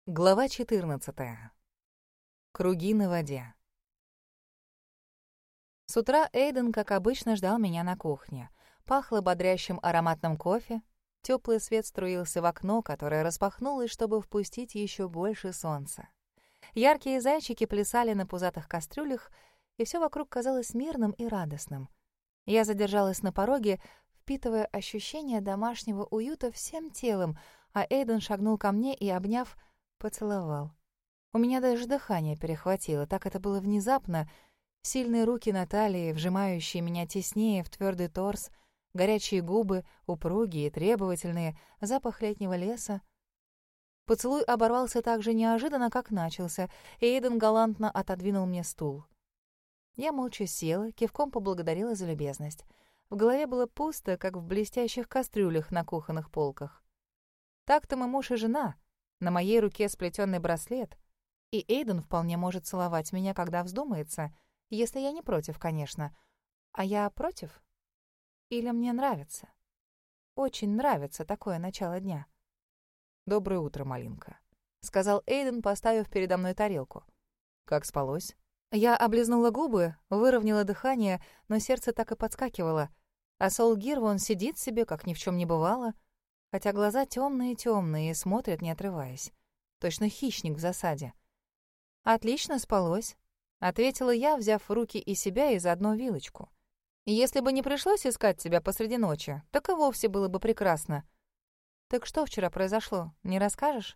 Глава 14. Круги на воде. С утра Эйден, как обычно, ждал меня на кухне. Пахло бодрящим ароматным кофе. Теплый свет струился в окно, которое распахнулось, чтобы впустить еще больше солнца. Яркие зайчики плясали на пузатых кастрюлях, и все вокруг казалось мирным и радостным. Я задержалась на пороге, впитывая ощущение домашнего уюта всем телом, а Эйден шагнул ко мне и, обняв, поцеловал. У меня даже дыхание перехватило, так это было внезапно. Сильные руки на талии, вжимающие меня теснее в твердый торс, горячие губы, упругие, требовательные, запах летнего леса. Поцелуй оборвался так же неожиданно, как начался, и Эйден галантно отодвинул мне стул. Я молча села, кивком поблагодарила за любезность. В голове было пусто, как в блестящих кастрюлях на кухонных полках. Так-то мы муж и жена. На моей руке сплетенный браслет, и Эйден вполне может целовать меня, когда вздумается, если я не против, конечно. А я против? Или мне нравится? Очень нравится такое начало дня. «Доброе утро, малинка», — сказал Эйден, поставив передо мной тарелку. «Как спалось?» Я облизнула губы, выровняла дыхание, но сердце так и подскакивало. А Солгир вон сидит себе, как ни в чем не бывало, хотя глаза темные-темные и смотрят, не отрываясь. Точно хищник в засаде. «Отлично спалось», — ответила я, взяв в руки и себя, и заодно вилочку. «Если бы не пришлось искать тебя посреди ночи, так и вовсе было бы прекрасно. Так что вчера произошло, не расскажешь?»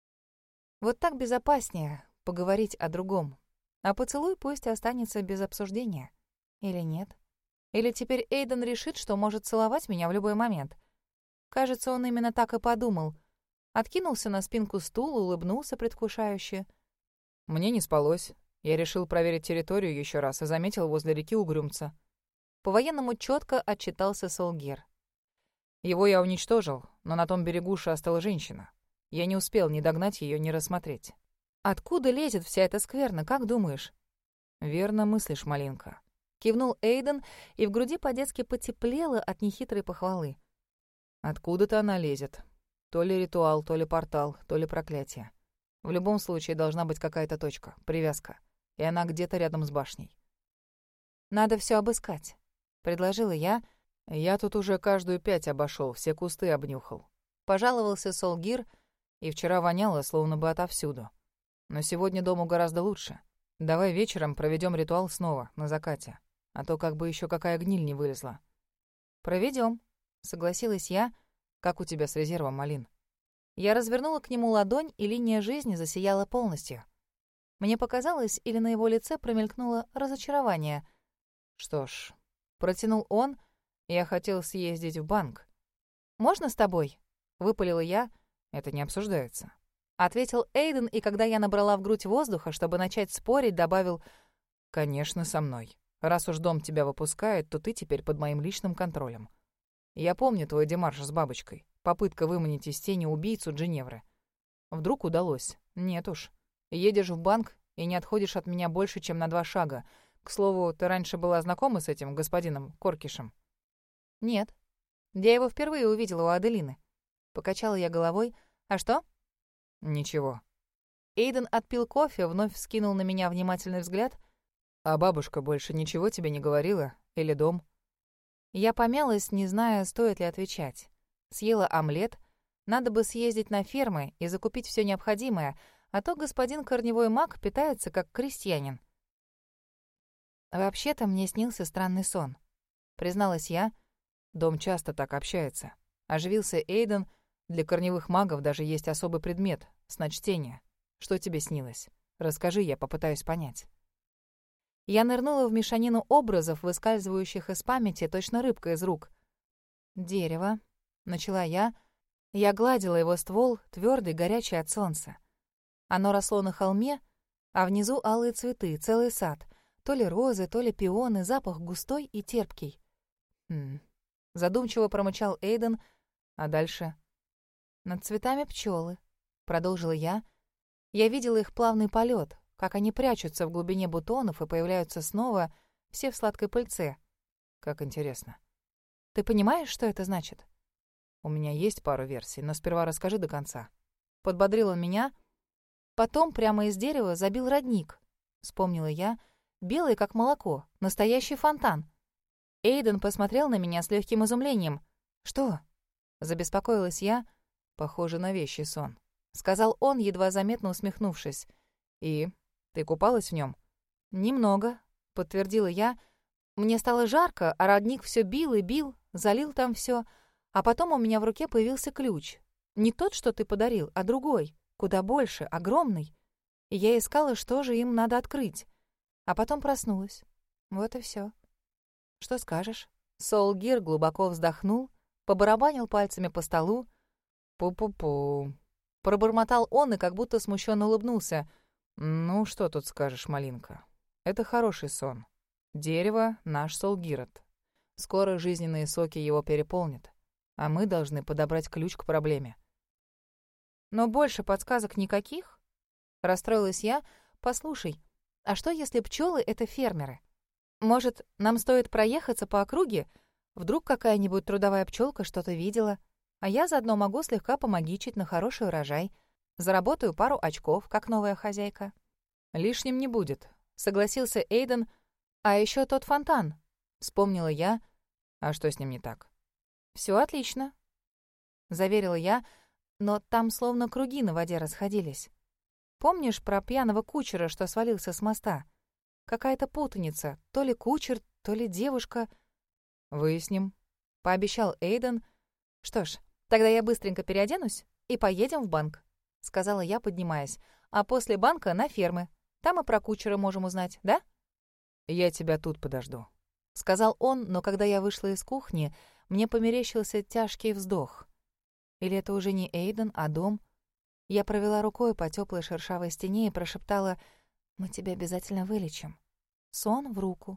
Вот так безопаснее поговорить о другом. А поцелуй пусть останется без обсуждения. Или нет? Или теперь Эйден решит, что может целовать меня в любой момент? Кажется, он именно так и подумал. Откинулся на спинку стула, улыбнулся предвкушающе. «Мне не спалось. Я решил проверить территорию еще раз и заметил возле реки угрюмца». По-военному четко отчитался Солгир. Его я уничтожил, но на том берегу шастала женщина. Я не успел ни догнать ее, ни рассмотреть. «Откуда лезет вся эта скверна, как думаешь?» «Верно мыслишь, малинка», — кивнул Эйден, и в груди по-детски потеплело от нехитрой похвалы. «Откуда-то она лезет. То ли ритуал, то ли портал, то ли проклятие. В любом случае должна быть какая-то точка, привязка, и она где-то рядом с башней». «Надо все обыскать», — предложила я. «Я тут уже каждую 5 обошел, все кусты обнюхал», — пожаловался Солгир, и вчера воняло, словно бы отовсюду. Но сегодня дому гораздо лучше. Давай вечером проведем ритуал снова, на закате, а то как бы еще какая гниль не вылезла». «Проведем», — согласилась я. «Как у тебя с резервом, Малин?» Я развернула к нему ладонь, и линия жизни засияла полностью. Мне показалось, или на его лице промелькнуло разочарование. «Что ж», — протянул он, — «я хотел съездить в банк». «Можно с тобой?» — выпалила я. «Это не обсуждается», — ответил Эйден, и когда я набрала в грудь воздуха, чтобы начать спорить, добавил: «Конечно, со мной. Раз уж дом тебя выпускает, то ты теперь под моим личным контролем. Я помню твой демарш с бабочкой, попытка выманить из тени убийцу Джиневры. Вдруг удалось? Нет уж. Едешь в банк и не отходишь от меня больше, чем на 2 шага. К слову, ты раньше была знакома с этим господином Коркишем?» «Нет. Я его впервые увидела у Аделины». Покачала я головой. «А что?» «Ничего». Эйден отпил кофе, вновь вскинул на меня внимательный взгляд. «А бабушка больше ничего тебе не говорила? Или дом?» Я помялась, не зная, стоит ли отвечать. Съела омлет. Надо бы съездить на фермы и закупить все необходимое, а то господин корневой маг питается как крестьянин. «Вообще-то мне снился странный сон», — призналась я. «Дом часто так общается». Оживился Эйден. «Для корневых магов даже есть особый предмет — сночтение. Что тебе снилось? Расскажи, я попытаюсь понять». Я нырнула в мешанину образов, выскальзывающих из памяти, точно рыбка из рук. «Дерево», — начала я. Я гладила его ствол, твердый, горячий от солнца. Оно росло на холме, а внизу алые цветы, целый сад. То ли розы, то ли пионы, запах густой и терпкий. Задумчиво промычал Эйден, а дальше... «Над цветами пчелы», — продолжила я. Я видела их плавный полет, как они прячутся в глубине бутонов и появляются снова, все в сладкой пыльце. Как интересно. Ты понимаешь, что это значит? У меня есть пару версий, но сперва расскажи до конца. Подбодрил он меня. потом прямо из дерева забил родник. Вспомнила я. Белый, как молоко. Настоящий фонтан. Эйден посмотрел на меня с легким изумлением. «Что?» — забеспокоилась я. «Похоже на вещий сон», — сказал он, едва заметно усмехнувшись. «И? Ты купалась в нем? «Немного», — подтвердила я. Мне стало жарко, а родник все бил и бил, залил там все. А потом у меня в руке появился ключ. Не тот, что ты подарил, а другой, куда больше, огромный. И я искала, что же им надо открыть. А потом проснулась. Вот и все. Что скажешь?» Солгир глубоко вздохнул, побарабанил пальцами по столу. «Пу-пу-пу». Пробормотал он и как будто смущенно улыбнулся. «Ну, что тут скажешь, малинка? Это хороший сон. Дерево — наш Солгирот. Скоро жизненные соки его переполнят, а мы должны подобрать ключ к проблеме». «Но больше подсказок никаких?» Расстроилась я. «Послушай, а что, если пчелы — это фермеры? Может, нам стоит проехаться по округе? Вдруг какая-нибудь трудовая пчелка что-то видела, а я заодно могу слегка помогичить на хороший урожай. Заработаю пару очков, как новая хозяйка». «Лишним не будет», — согласился Эйден. «А еще тот фонтан», — вспомнила я. «А что с ним не так?» «Все отлично», — заверила я, но там словно круги на воде расходились. Помнишь про пьяного кучера, что свалился с моста? Какая-то путаница, то ли кучер, то ли девушка. «Выясним», — пообещал Эйден. «Что ж, тогда я быстренько переоденусь и поедем в банк», — сказала я, поднимаясь. «А после банка на фермы. Там и про кучера можем узнать, да?» «Я тебя тут подожду», — сказал он, но когда я вышла из кухни, мне померещился тяжкий вздох. Или это уже не Эйден, а дом? Я провела рукой по теплой шершавой стене и прошептала: «Мы тебя обязательно вылечим». Сон в руку.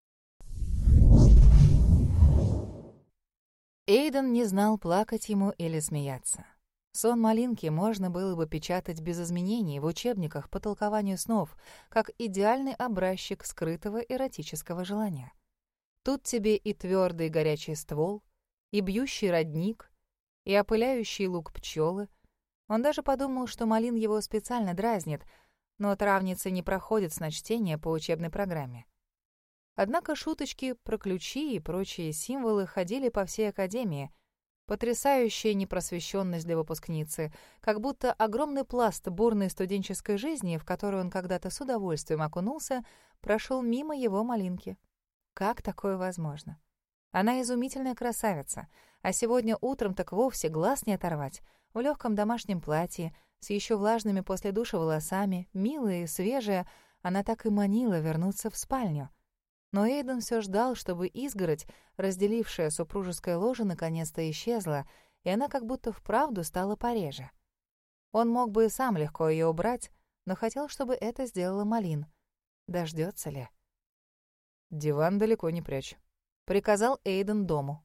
Эйден не знал, плакать ему или смеяться. Сон малинки можно было бы печатать без изменений в учебниках по толкованию снов, как идеальный образчик скрытого эротического желания. Тут тебе и твердый горячий ствол, и бьющий родник, и опыляющий лук пчелы. Он даже подумал, что Малин его специально дразнит, но травницы не проходят сночтения по учебной программе. Однако шуточки про ключи и прочие символы ходили по всей академии. Потрясающая непросвещенность для выпускницы, как будто огромный пласт бурной студенческой жизни, в которую он когда-то с удовольствием окунулся, прошел мимо его малинки. Как такое возможно? Она изумительная красавица, а сегодня утром так вовсе глаз не оторвать, в легком домашнем платье, с еще влажными после душа волосами, милая и свежая, она так и манила вернуться в спальню. Но Эйден все ждал, чтобы изгородь, разделившая супружеское ложе, наконец-то исчезла, и она как будто вправду стала пореже. Он мог бы и сам легко ее убрать, но хотел, чтобы это сделала Малин. Дождется ли? «Диван далеко не прячь», — приказал Эйден дому.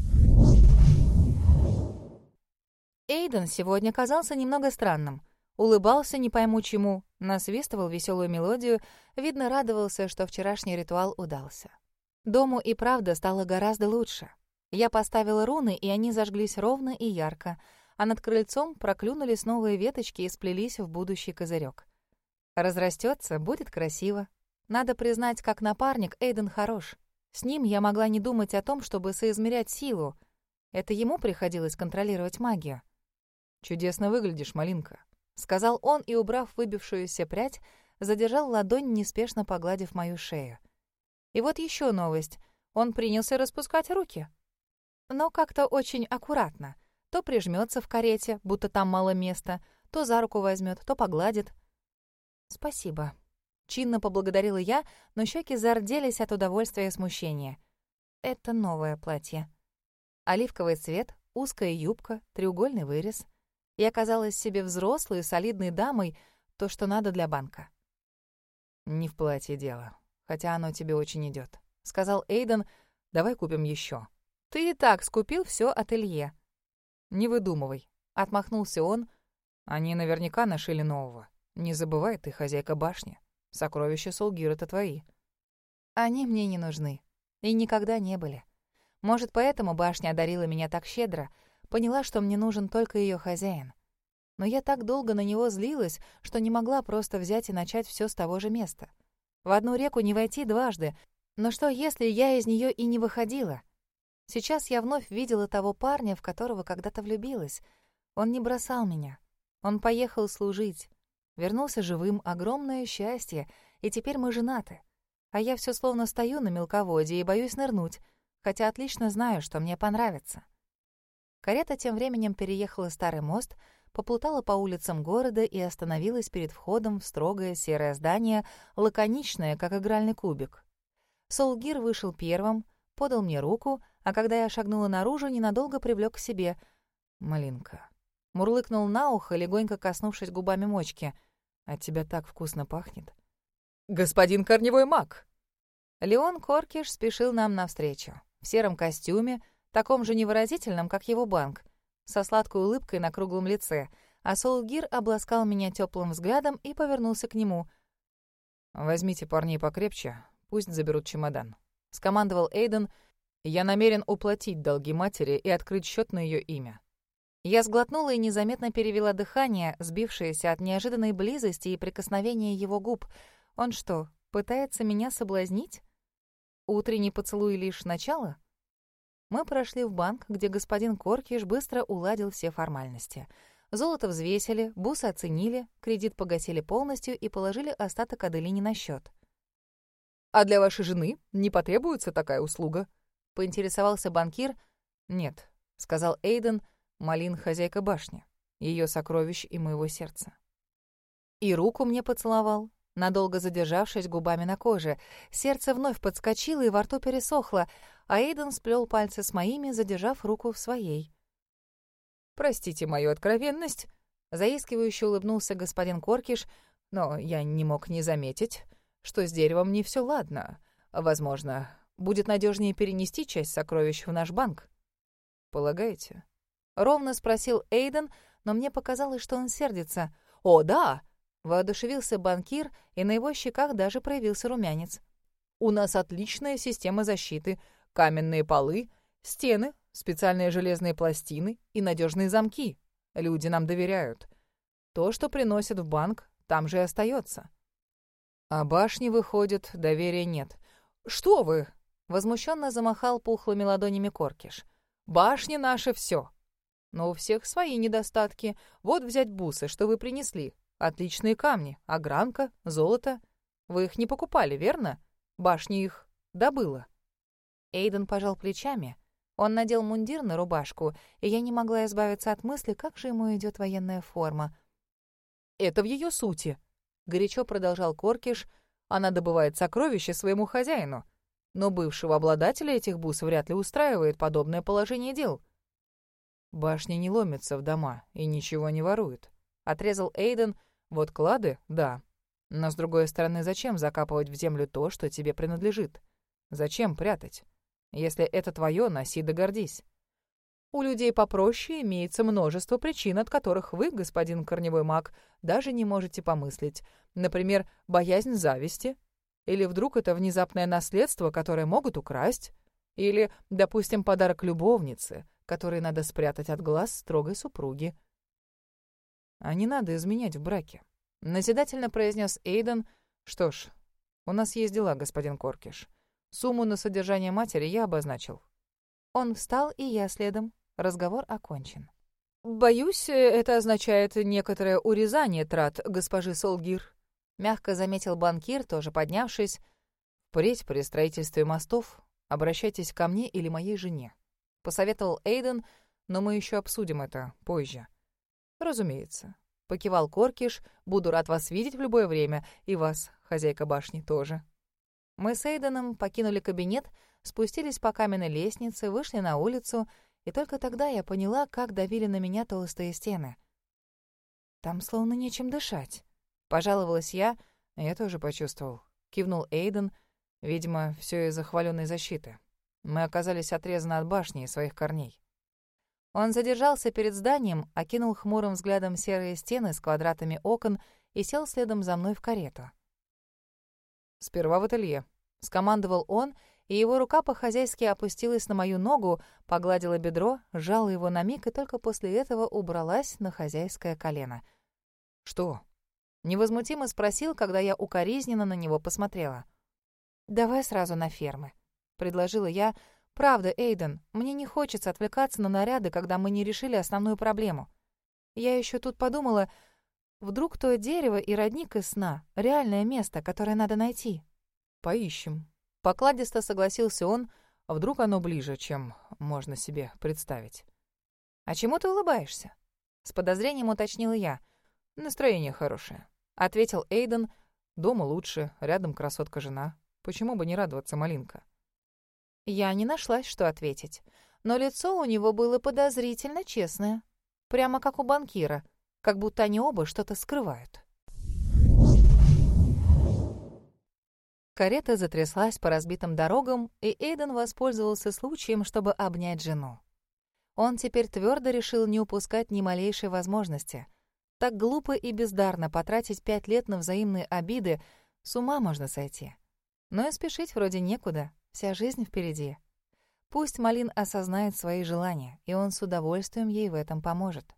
Эйден сегодня казался немного странным. Улыбался не пойму чему, насвистывал веселую мелодию, видно, радовался, что вчерашний ритуал удался. Дому и правда стало гораздо лучше. Я поставила руны, и они зажглись ровно и ярко, а над крыльцом проклюнулись новые веточки и сплелись в будущий козырек. Разрастется, будет красиво. Надо признать, как напарник Эйден хорош. С ним я могла не думать о том, чтобы соизмерять силу. Это ему приходилось контролировать магию. «Чудесно выглядишь, малинка», — сказал он и, убрав выбившуюся прядь, задержал ладонь, неспешно погладив мою шею. И вот еще новость. Он принялся распускать руки. Но как-то очень аккуратно. То прижмется в карете, будто там мало места, то за руку возьмет, то погладит. «Спасибо», — чинно поблагодарила я, но щеки зарделись от удовольствия и смущения. «Это новое платье. Оливковый цвет, узкая юбка, треугольный вырез. Я казалась себе взрослой, солидной дамой, то, что надо для банка». «Не в платье дело, хотя оно тебе очень идет», — сказал Эйден. «Давай купим еще». «Ты и так скупил все ателье». «Не выдумывай», — отмахнулся он. «Они наверняка нашили нового. Не забывай, ты хозяйка башни. Сокровища Солгира-то твои». «Они мне не нужны. И никогда не были. Может, поэтому башня одарила меня так щедро, поняла, что мне нужен только ее хозяин. Но я так долго на него злилась, что не могла просто взять и начать все с того же места. В одну реку не войти дважды, но что, если я из нее и не выходила? Сейчас я вновь видела того парня, в которого когда-то влюбилась. Он не бросал меня. Он поехал служить. Вернулся живым, огромное счастье, и теперь мы женаты. А я все словно стою на мелководье и боюсь нырнуть, хотя отлично знаю, что мне понравится. Карета тем временем переехала старый мост, поплутала по улицам города и остановилась перед входом в строгое серое здание, лаконичное, как игральный кубик. Солгир вышел первым, подал мне руку, а когда я шагнула наружу, ненадолго привлёк к себе. «Малинка». Мурлыкнул на ухо, легонько коснувшись губами мочки. «От тебя так вкусно пахнет». «Господин корневой маг!» Леон Коркиш спешил нам навстречу. В сером костюме, таком же невыразительном, как его банк, со сладкой улыбкой на круглом лице, а Солгир обласкал меня теплым взглядом и повернулся к нему. «Возьмите парней покрепче, пусть заберут чемодан», — скомандовал Эйден. «Я намерен уплатить долги матери и открыть счет на ее имя». Я сглотнула и незаметно перевела дыхание, сбившееся от неожиданной близости и прикосновения его губ. Он что, пытается меня соблазнить? Утренний поцелуй лишь начало? Мы прошли в банк, где господин Коркиш быстро уладил все формальности. Золото взвесили, бусы оценили, кредит погасили полностью и положили остаток Аделине на счет. «А для вашей жены не потребуется такая услуга?» — поинтересовался банкир. «Нет», — сказал Эйден, — «Малин — хозяйка башни, ее сокровищ и моего сердца». И руку мне поцеловал, надолго задержавшись губами на коже. Сердце вновь подскочило и во рту пересохло, а Эйден сплел пальцы с моими, задержав руку в своей. «Простите мою откровенность», — заискивающе улыбнулся господин Коркиш, «но я не мог не заметить, что с деревом не все ладно. Возможно, будет надежнее перенести часть сокровищ в наш банк». «Полагаете?» — ровно спросил Эйден, но мне показалось, что он сердится. «О, да!» — воодушевился банкир, и на его щеках даже проявился румянец. «У нас отличная система защиты, каменные полы, стены, специальные железные пластины и надежные замки. Люди нам доверяют. То, что приносят в банк, там же и остается. А башни, выходит, доверия нет». «Что вы?» — возмущенно замахал пухлыми ладонями Коркиш. «Башни — наше все. Но у всех свои недостатки. Вот взять бусы, что вы принесли. Отличные камни, огранка, золото. Вы их не покупали, верно? Башня их добыла». Эйден пожал плечами. Он надел мундир на рубашку, и я не могла избавиться от мысли, как же ему идет военная форма. «Это в ее сути», — горячо продолжал Коркиш. «Она добывает сокровища своему хозяину. Но бывшего обладателя этих бус вряд ли устраивает подобное положение дел». «Башни не ломятся в дома и ничего не воруют», — отрезал Эйден. «Вот клады — да. Но, с другой стороны, зачем закапывать в землю то, что тебе принадлежит? Зачем прятать? Если это твое, носи да гордись. У людей попроще имеется множество причин, от которых вы, господин корневой маг, даже не можете помыслить. Например, боязнь зависти. Или вдруг это внезапное наследство, которое могут украсть. Или, допустим, подарок любовнице, который надо спрятать от глаз строгой супруги». «А не надо изменять в браке», — назидательно произнес Эйден. «Что ж, у нас есть дела, господин Коркиш. Сумму на содержание матери я обозначил». Он встал, и я следом. Разговор окончен. «Боюсь, это означает некоторое урезание трат госпожи Солгир», — мягко заметил банкир, тоже поднявшись. «Впредь при строительстве мостов обращайтесь ко мне или моей жене», — посоветовал Эйден, «но мы еще обсудим это позже». «Разумеется», — покивал Коркиш, «буду рад вас видеть в любое время, и вас, хозяйка башни, тоже». Мы с Эйденом покинули кабинет, спустились по каменной лестнице, вышли на улицу, и только тогда я поняла, как давили на меня толстые стены. «Там словно нечем дышать», — пожаловалась я. «Я тоже почувствовал», — кивнул Эйден. «Видимо, все из-за хваленой защиты. Мы оказались отрезаны от башни и своих корней». Он задержался перед зданием, окинул хмурым взглядом серые стены с квадратами окон и сел следом за мной в карету. «Сперва в ателье», — скомандовал он, и его рука по-хозяйски опустилась на мою ногу, погладила бедро, сжала его на миг и только после этого убралась на хозяйское колено. «Что?» — невозмутимо спросил, когда я укоризненно на него посмотрела. «Давай сразу на фермы», — предложила я. «Правда, Эйден, мне не хочется отвлекаться на наряды, когда мы не решили основную проблему. Я еще тут подумала, вдруг то дерево и родник из сна — реальное место, которое надо найти». «Поищем». Покладисто согласился он, а вдруг оно ближе, чем можно себе представить. «А чему ты улыбаешься?» — с подозрением уточнила я. «Настроение хорошее», — ответил Эйден. «Дома лучше, рядом красотка-жена. Почему бы не радоваться, малинка?» Я не нашлась, что ответить, но лицо у него было подозрительно честное, прямо как у банкира, как будто они оба что-то скрывают. Карета затряслась по разбитым дорогам, и Эйден воспользовался случаем, чтобы обнять жену. Он теперь твердо решил не упускать ни малейшей возможности. Так глупо и бездарно потратить 5 лет на взаимные обиды, с ума можно сойти. Но и спешить вроде некуда, вся жизнь впереди. Пусть Малин осознает свои желания, и он с удовольствием ей в этом поможет.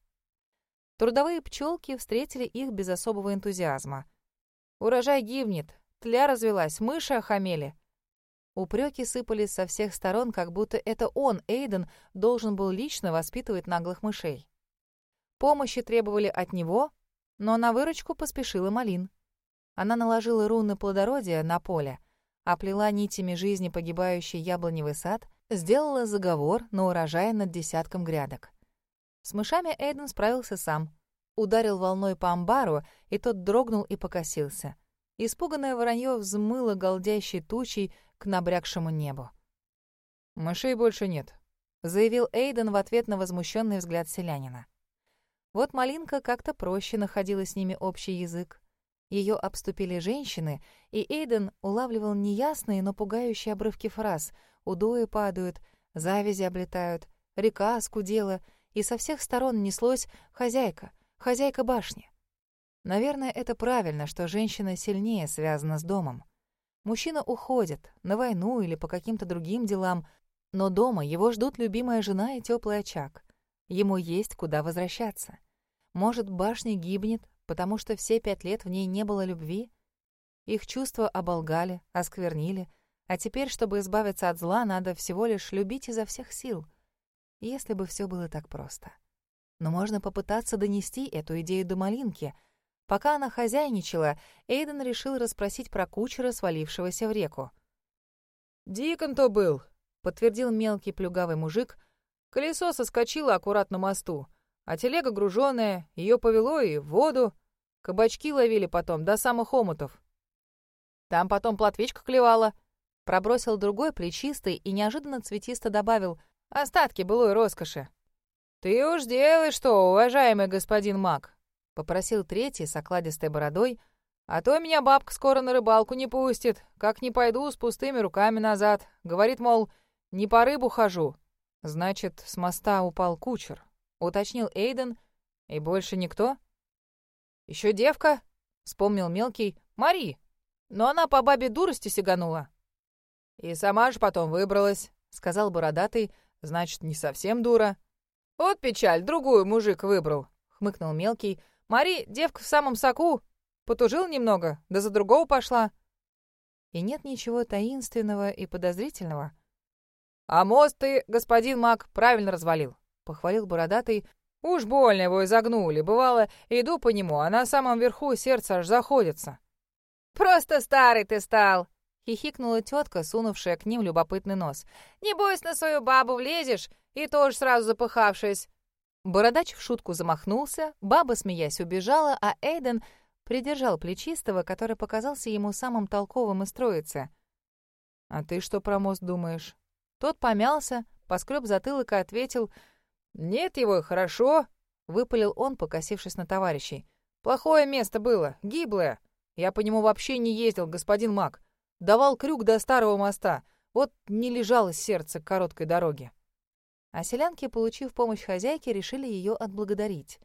Трудовые пчелки встретили их без особого энтузиазма. «Урожай гибнет, тля развелась, мыши охамели». Упреки сыпались со всех сторон, как будто это он, Эйден, должен был лично воспитывать наглых мышей. Помощи требовали от него, но на выручку поспешила Малин. Она наложила руны плодородия на поле, оплела нитями жизни погибающий яблоневый сад, сделала заговор на урожай над десятком грядок. С мышами Эйден справился сам. Ударил волной по амбару, и тот дрогнул и покосился. Испуганное воронье взмыло голдящей тучей к набрякшему небу. «Мышей больше нет», — заявил Эйден в ответ на возмущенный взгляд селянина. Вот Малинка как-то проще находила с ними общий язык. Ее обступили женщины, и Эйден улавливал неясные, но пугающие обрывки фраз. Удои падают, завязи облетают, река оскудела, и со всех сторон неслось «хозяйка, хозяйка башни». Наверное, это правильно, что женщина сильнее связана с домом. Мужчина уходит на войну или по каким-то другим делам, но дома его ждут любимая жена и теплый очаг. Ему есть куда возвращаться. Может, башня гибнет, потому что все 5 лет в ней не было любви? Их чувства оболгали, осквернили, а теперь, чтобы избавиться от зла, надо всего лишь любить изо всех сил. Если бы все было так просто. Но можно попытаться донести эту идею до Малинки. Пока она хозяйничала, Эйден решил расспросить про кучера, свалившегося в реку. «Дикон-то был», — подтвердил мелкий плюгавый мужик. «Колесо соскочило аккурат на мосту, а телега груженая, ее повело и в воду. Кабачки ловили потом до самых омутов. Там потом плотвичка клевала», — пробросил другой плечистый и неожиданно цветисто добавил остатки былой роскоши. «Ты уж делай что, уважаемый господин маг», — попросил третий с окладистой бородой, «а то меня бабка скоро на рыбалку не пустит, как не пойду с пустыми руками назад. Говорит, мол, не по рыбу хожу». «Значит, с моста упал кучер», — уточнил Эйден. «И больше никто?» «Еще девка», — вспомнил мелкий, «Мари, но она по бабе дурости сиганула». «И сама же потом выбралась», — сказал бородатый, «значит, не совсем дура». «Вот печаль, другую мужик выбрал», — хмыкнул мелкий. «Мари, девка в самом соку, потужил немного, да за другого пошла». И нет ничего таинственного и подозрительного. «А мост ты, господин маг, правильно развалил», — похвалил бородатый. «Уж больно его изогнули. Бывало, иду по нему, а на самом верху сердце аж заходится». «Просто старый ты стал», — хихикнула тетка, сунувшая к ним любопытный нос. «Небось, на свою бабу влезешь, и тоже сразу запыхавшись». Бородач в шутку замахнулся, баба, смеясь, убежала, а Эйден придержал плечистого, который показался ему самым толковым из троицы. «А ты что про мост думаешь?» Тот помялся, поскреб затылок и ответил: «Нет его, хорошо», — выпалил он, покосившись на товарищей. «Плохое место было, гиблое. Я по нему вообще не ездил, господин маг. Давал крюк до старого моста. Вот не лежалось сердце к короткой дороге». А селянки, получив помощь хозяйки, решили ее отблагодарить.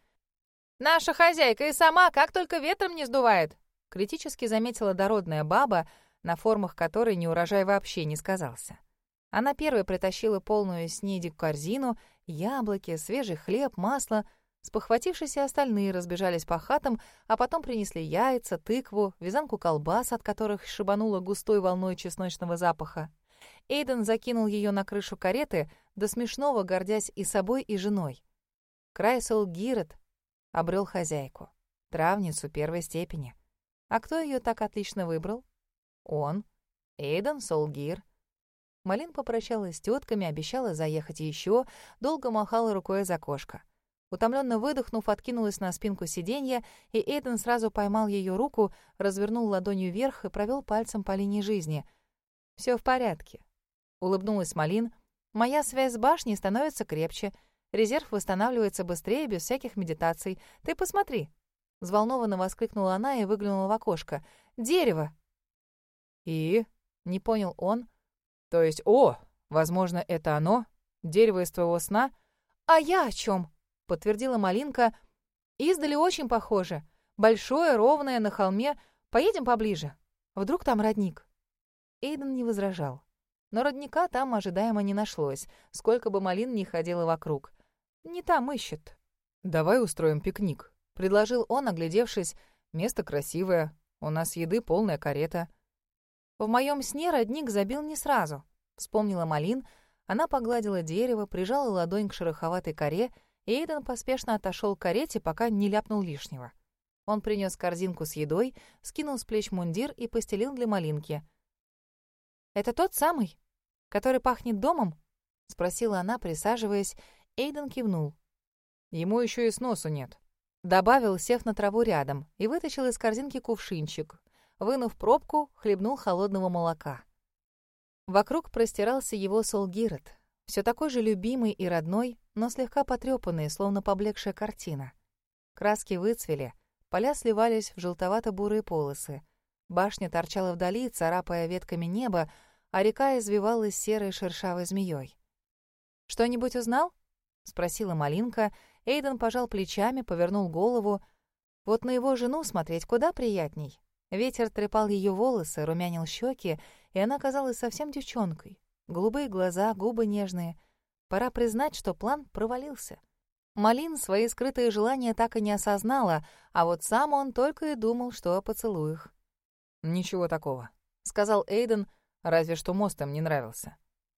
«Наша хозяйка и сама как только ветром не сдувает», — критически заметила дородная баба, на формах которой неурожай вообще не сказался. Она первой притащила полную снеди корзину, яблоки, свежий хлеб, масло. Спохватившись, и остальные разбежались по хатам, а потом принесли яйца, тыкву, вязанку колбас, от которых шибануло густой волной чесночного запаха. Эйден закинул ее на крышу кареты, до смешного гордясь и собой, и женой. Крайсол Гирет обрел хозяйку, травницу первой степени. А кто ее так отлично выбрал? Он, Эйден Солгир. Малин попрощалась с тетками, обещала заехать еще, долго махала рукой из окошка. Утомленно выдохнув, откинулась на спинку сиденья, и Эйден сразу поймал ее руку, развернул ладонью вверх и провел пальцем по линии жизни. «Все в порядке», — улыбнулась Малин. «Моя связь с башней становится крепче. Резерв восстанавливается быстрее, без всяких медитаций. Ты посмотри!» Взволнованно воскликнула она и выглянула в окошко. «Дерево!» «И?» — не понял он. «То есть, возможно, это оно? Дерево из твоего сна?» «А я о чем?» — подтвердила Малинка. «Издали очень похоже. Большое, ровное, на холме. Поедем поближе. Вдруг там родник?» Эйден не возражал. Но родника там ожидаемо не нашлось, сколько бы Малин ни ходила вокруг. Не там ищет. «Давай устроим пикник», — предложил он, оглядевшись. «Место красивое, у нас еды полная карета». «В моем сне родник забил не сразу», — вспомнила Малин. Она погладила дерево, прижала ладонь к шероховатой коре, и Эйден поспешно отошел к карете, пока не ляпнул лишнего. Он принес корзинку с едой, скинул с плеч мундир и постелил для Малинки. «Это тот самый, который пахнет домом?» — спросила она, присаживаясь. Эйден кивнул. «Ему еще и сносу нет», — добавил, сев на траву рядом, и вытащил из корзинки кувшинчик. Вынув пробку, хлебнул холодного молока. Вокруг простирался его Солгирет, все такой же любимый и родной, но слегка потрепанный, словно поблекшая картина. Краски выцвели, поля сливались в желтовато-бурые полосы. Башня торчала вдали, царапая ветками небо, а река извивалась серой шершавой змеей. «Что-нибудь узнал?» — спросила Малинка. Эйден пожал плечами, повернул голову. Вот на его жену смотреть куда приятней. Ветер трепал ее волосы, румянил щеки, и она казалась совсем девчонкой. Голубые глаза, губы нежные. Пора признать, что план провалился. Малин свои скрытые желания так и не осознала, а вот сам он только и думал, что о поцелуях. «Ничего такого», — сказал Эйден, разве что мост им не нравился.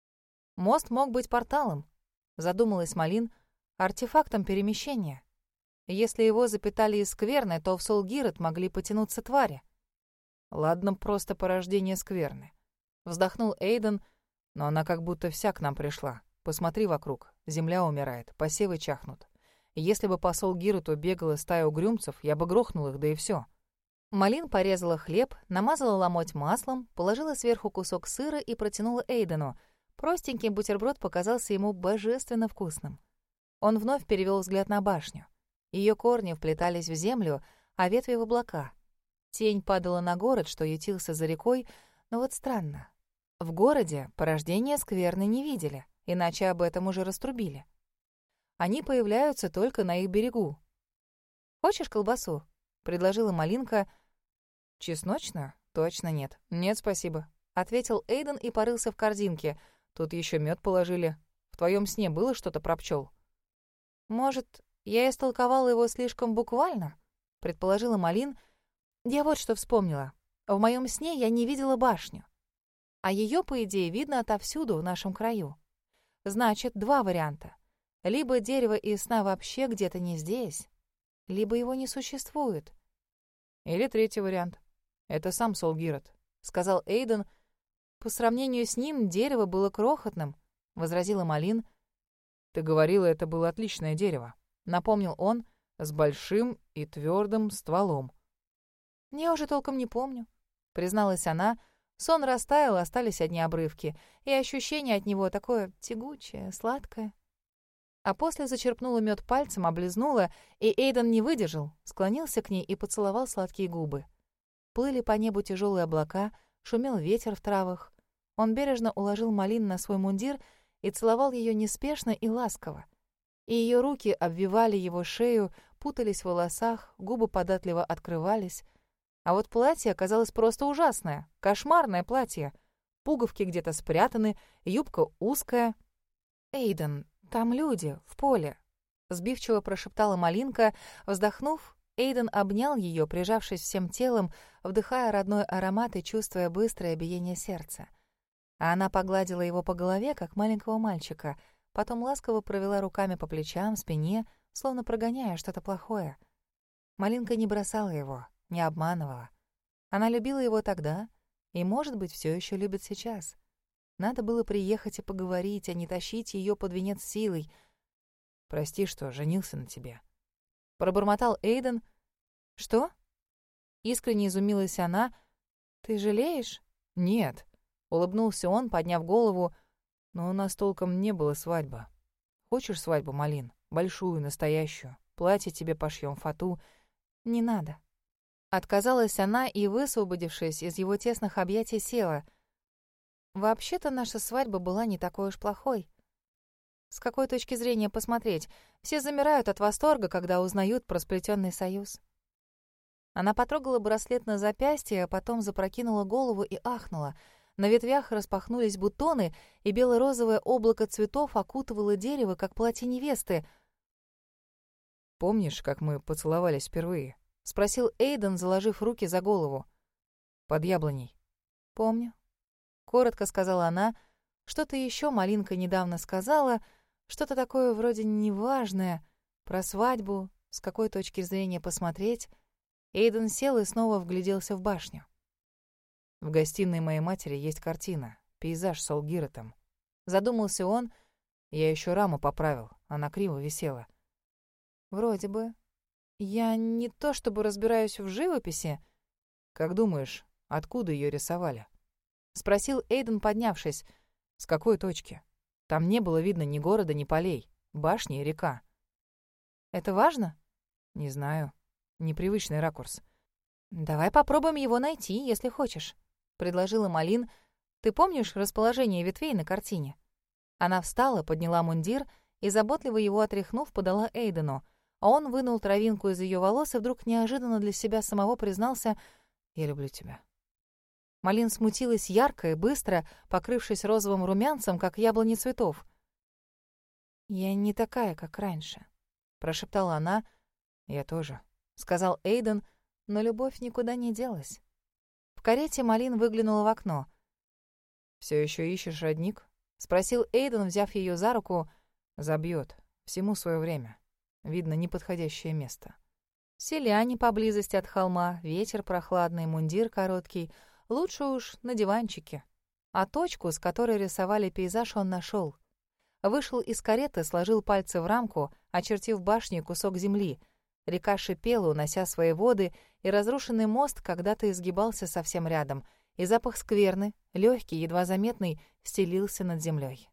«Мост мог быть порталом», — задумалась Малин, — «артефактом перемещения. Если его запитали из скверны, то в Солгирет могли потянуться твари». «Ладно, просто порождение скверны», — вздохнул Эйден, «но она как будто вся к нам пришла. Посмотри вокруг, земля умирает, посевы чахнут. Если бы по Солгирету бегала стая угрюмцев, я бы грохнул их, да и все». Малин порезала хлеб, намазала ломоть маслом, положила сверху кусок сыра и протянула Эйдену. Простенький бутерброд показался ему божественно вкусным. Он вновь перевел взгляд на башню. Ее корни вплетались в землю, а ветви в облака. Тень падала на город, что ютился за рекой, но вот странно. В городе порождения скверны не видели, иначе об этом уже раструбили. Они появляются только на их берегу. «Хочешь колбасу?» — предложила Малинка. «Чесночную? Точно нет. Нет, спасибо», — ответил Эйден и порылся в корзинке. «Тут еще мед положили. В твоем сне было что-то про пчел?» «Может, я истолковала его слишком буквально?» — предположила Малин. «Я вот что вспомнила. В моем сне я не видела башню. А ее, по идее, видно отовсюду в нашем краю. Значит, два варианта. Либо дерево из сна вообще где-то не здесь, либо его не существует». «Или третий вариант. Это сам Солгирет», — сказал Эйден. «По сравнению с ним дерево было крохотным», — возразила Малин. «Ты говорила, это было отличное дерево», — напомнил он, «с большим и твердым стволом». «Я уже толком не помню», — призналась она. Сон растаял, остались одни обрывки, и ощущение от него такое тягучее, сладкое. А после зачерпнула мед пальцем, облизнула, и Эйден не выдержал, склонился к ней и поцеловал сладкие губы. Плыли по небу тяжелые облака, шумел ветер в травах. Он бережно уложил Малин на свой мундир и целовал ее неспешно и ласково. И ее руки обвивали его шею, путались в волосах, губы податливо открывались. А вот платье оказалось просто ужасное, кошмарное платье. Пуговки где-то спрятаны, юбка узкая. «Эйден, там люди, в поле», — сбивчиво прошептала Малинка. Вздохнув, Эйден обнял ее, прижавшись всем телом, вдыхая родной аромат и чувствуя быстрое биение сердца. А она погладила его по голове, как маленького мальчика, потом ласково провела руками по плечам, спине, словно прогоняя что-то плохое. Малинка не бросала его, не обманывала. Она любила его тогда и, может быть, все еще любит сейчас. Надо было приехать и поговорить, а не тащить ее под венец силой. «Прости, что женился на тебе». Пробормотал Эйден. «Что?» Искренне изумилась она. «Ты жалеешь?» «Нет», — улыбнулся он, подняв голову, «но у нас толком не было свадьбы. Хочешь свадьбу, Малин? Большую, настоящую. Платье тебе пошьем, фату». «Не надо». Отказалась она и, высвободившись из его тесных объятий, села. «Вообще-то наша свадьба была не такой уж плохой. С какой точки зрения посмотреть? Все замирают от восторга, когда узнают про сплетенный союз». Она потрогала браслет на запястье, а потом запрокинула голову и ахнула. На ветвях распахнулись бутоны, и бело-розовое облако цветов окутывало дерево, как платье невесты. «Помнишь, как мы поцеловались впервые?» — спросил Эйден, заложив руки за голову. «Под яблоней». «Помню», — коротко сказала она. Что-то еще Малинка недавно сказала, что-то такое вроде неважное, про свадьбу, с какой точки зрения посмотреть. Эйден сел и снова вгляделся в башню. «В гостиной моей матери есть картина, пейзаж с Олгиротом». Задумался он. «Я еще раму поправил, она криво висела». «Вроде бы. Я не то чтобы разбираюсь в живописи». «Как думаешь, откуда ее рисовали?» — спросил Эйден, поднявшись. «С какой точки? Там не было видно ни города, ни полей, башни и река». «Это важно?» «Не знаю. Непривычный ракурс». «Давай попробуем его найти, если хочешь», — предложила Малин. «Ты помнишь расположение ветвей на картине?» Она встала, подняла мундир и, заботливо его отряхнув, подала Эйдену. А он вынул травинку из ее волос и вдруг неожиданно для себя самого признался: «Я люблю тебя». Малин смутилась ярко и быстро, покрывшись розовым румянцем, как яблони цветов. «Я не такая, как раньше», — прошептала она. «Я тоже», — сказал Эйден, но любовь никуда не делась. В карете Малин выглянула в окно. «Все еще ищешь родник?» — спросил Эйден, взяв ее за руку. «Забьет. Всему свое время. Видно, неподходящее место». Селяне поблизости от холма, ветер прохладный, мундир короткий. Лучше уж на диванчике. А точку, с которой рисовали пейзаж, он нашел. Вышел из кареты, сложил пальцы в рамку, очертив башней кусок земли. Река шипела, унося свои воды, и разрушенный мост когда-то изгибался совсем рядом, и запах скверны, легкий, едва заметный, стелился над землей.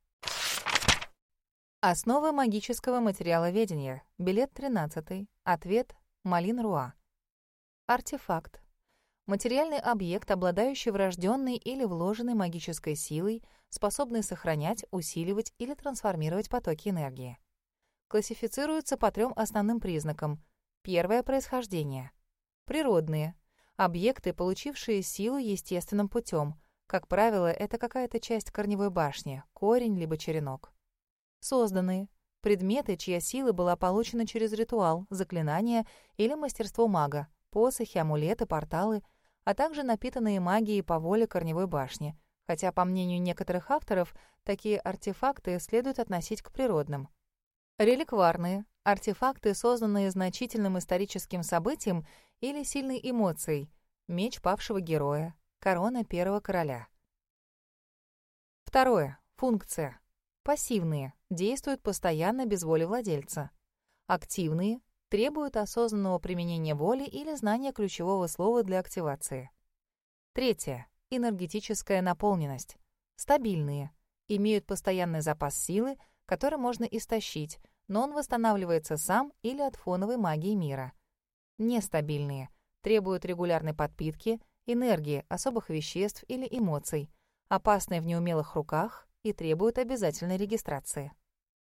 Основы магического материаловедения. Билет 13. Ответ Малин Руа. Артефакт. Материальный объект, обладающий врожденной или вложенной магической силой, способный сохранять, усиливать или трансформировать потоки энергии. Классифицируются по 3 основным признакам. Первое — происхождение. Природные. Объекты, получившие силу естественным путем. Как правило, это какая-то часть корневой башни, корень либо черенок. Созданные. Предметы, чья сила была получена через ритуал, заклинание или мастерство мага, посохи, амулеты, порталы, а также напитанные магией по воле корневой башни, хотя, по мнению некоторых авторов, такие артефакты следует относить к природным. Реликварные. Артефакты, созданные значительным историческим событием или сильной эмоцией. Меч павшего героя, корона первого короля. Второе. Функция. Пассивные. Действуют постоянно без воли владельца. Активные. Требуют осознанного применения воли или знания ключевого слова для активации. Третье. Энергетическая наполненность. Стабильные. Имеют постоянный запас силы, который можно истощить, но он восстанавливается сам или от фоновой магии мира. Нестабильные. Требуют регулярной подпитки, энергии, особых веществ или эмоций. Опасны в неумелых руках и требуют обязательной регистрации.